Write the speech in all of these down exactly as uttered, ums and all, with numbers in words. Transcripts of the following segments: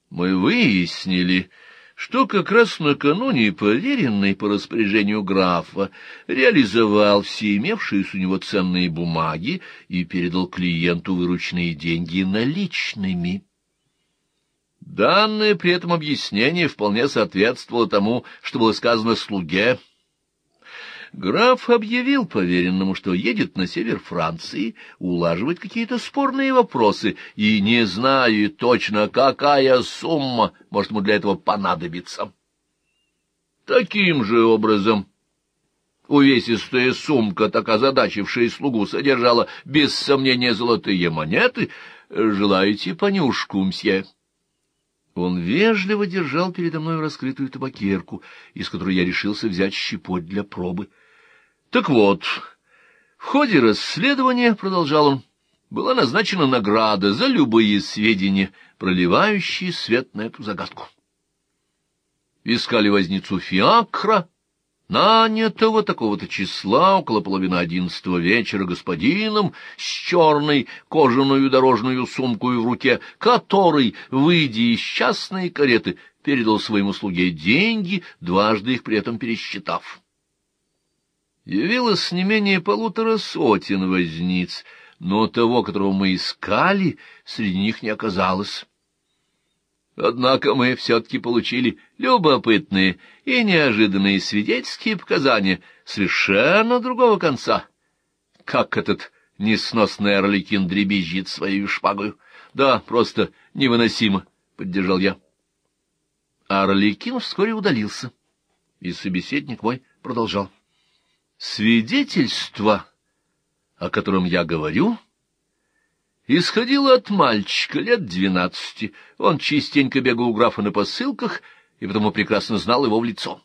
Мы выяснили, что как раз накануне поверенный по распоряжению графа реализовал все имевшиеся у него ценные бумаги и передал клиенту вырученные деньги наличными. Данное при этом объяснение вполне соответствовало тому, что было сказано слуге. Граф объявил поверенному, что едет на север Франции улаживать какие-то спорные вопросы, и не зная точно, какая сумма может ему для этого понадобиться. Таким же образом увесистая сумка, так озадачившая слугу, содержала без сомнения золотые монеты. «Желаете понюшку, мсье?» Он вежливо держал передо мной раскрытую табакерку, из которой я решился взять щепоть для пробы. Так вот, в ходе расследования, — продолжал он, — была назначена награда за любые сведения, проливающие свет на эту загадку. Искали возницу фиакра, нанятого такого-то числа около половины одиннадцатого вечера господином с черной кожаную дорожную сумкой в руке, который, выйдя из частной кареты, передал своему слуге деньги, дважды их при этом пересчитав. Явилось не менее полутора сотен возниц, но того, которого мы искали, среди них не оказалось. Однако мы все-таки получили любопытные и неожиданные свидетельские показания совершенно другого конца. Как этот несносный Орликин дребезжит своей шпагою. Да, просто невыносимо, — поддержал я. Орликин вскоре удалился, и собеседник мой продолжал. Свидетельство, о котором я говорю, исходило от мальчика лет двенадцати. Он частенько бегал у графа на посылках и потому прекрасно знал его в лицо.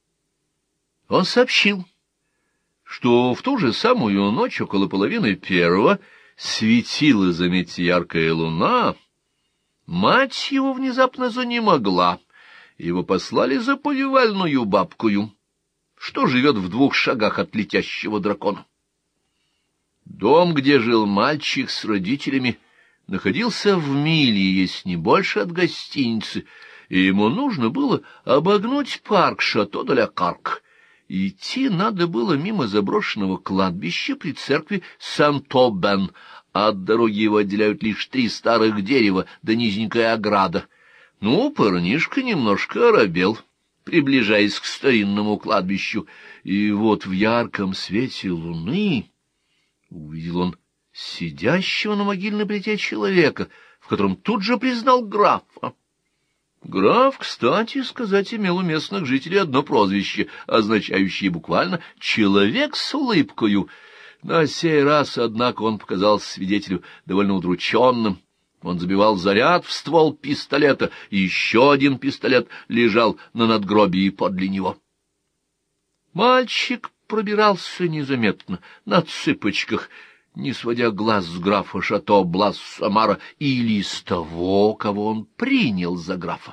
Он сообщил, что в ту же самую ночь, около половины первого, светила, заметьте, яркая луна. Мать его внезапно занемогла, его послали за повивальную бабкою, что живет в двух шагах от летящего дракона. Дом, где жил мальчик с родителями, находился в миле, если не больше, от гостиницы, и ему нужно было обогнуть парк Шато-де-ля-Карк. Идти надо было мимо заброшенного кладбища при церкви Сент-Обен, а от дороги его отделяют лишь три старых дерева да низенькая ограда. Ну, парнишка немножко оробел, приближаясь к старинному кладбищу, и вот в ярком свете луны увидел он сидящего на могильной плите человека, в котором тут же признал графа. Граф, кстати сказать, имел у местных жителей одно прозвище, означающее буквально «человек с улыбкою». На сей раз, однако, он показался свидетелю довольно удрученным. Он забивал заряд в ствол пистолета, и еще один пистолет лежал на надгробии подле него. Мальчик пробирался незаметно, на цыпочках, не сводя глаз с графа Шато Блас-Самара или с того, кого он принял за графа.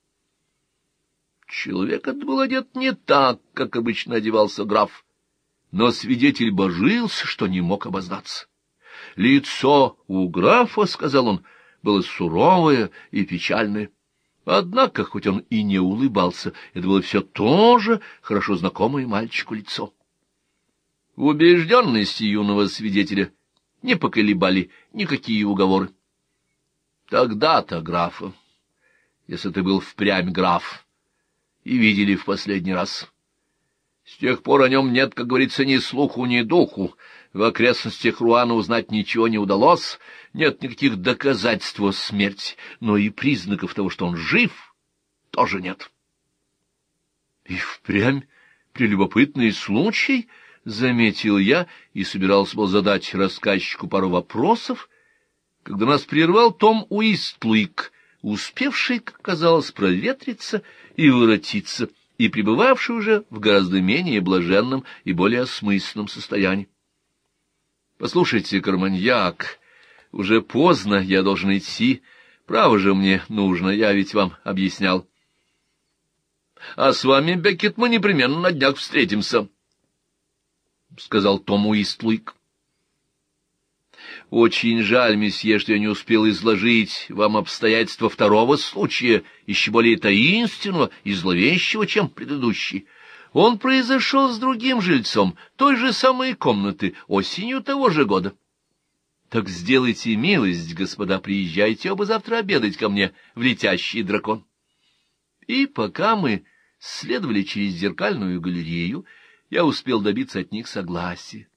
Человек этот был одет не так, как обычно одевался граф, но свидетель божился, что не мог обознаться. Лицо у графа, — сказал он, — было суровое и печальное. Однако, хоть он и не улыбался, это было все то же хорошо знакомое мальчику лицо. Убежденности юного свидетеля не поколебали никакие уговоры. Тогда-то графа, если ты был впрямь граф, и видели в последний раз. С тех пор о нем нет, как говорится, ни слуху, ни духу. В окрестностях Руана узнать ничего не удалось, нет никаких доказательств его смерти, но и признаков того, что он жив, тоже нет. И впрямь прелюбопытный случай, — заметил я и собирался был задать рассказчику пару вопросов, когда нас прервал Том Уистлуик, успевший, как казалось, проветриться и воротиться, и пребывавший уже в гораздо менее блаженном и более осмысленном состоянии. — Послушайте, Карманьяк, уже поздно, я должен идти. Право же мне нужно, я ведь вам объяснял. — А с вами, Беккет, мы непременно на днях встретимся, — сказал Том Уистлуик. Очень жаль, месье, что я не успел изложить вам обстоятельства второго случая, еще более таинственного и зловещего, чем предыдущий. Он произошел с другим жильцом той же самой комнаты осенью того же года. Так сделайте милость, господа, приезжайте оба завтра обедать ко мне в «Летящий дракон». И пока мы следовали через зеркальную галерею, я успел добиться от них согласия.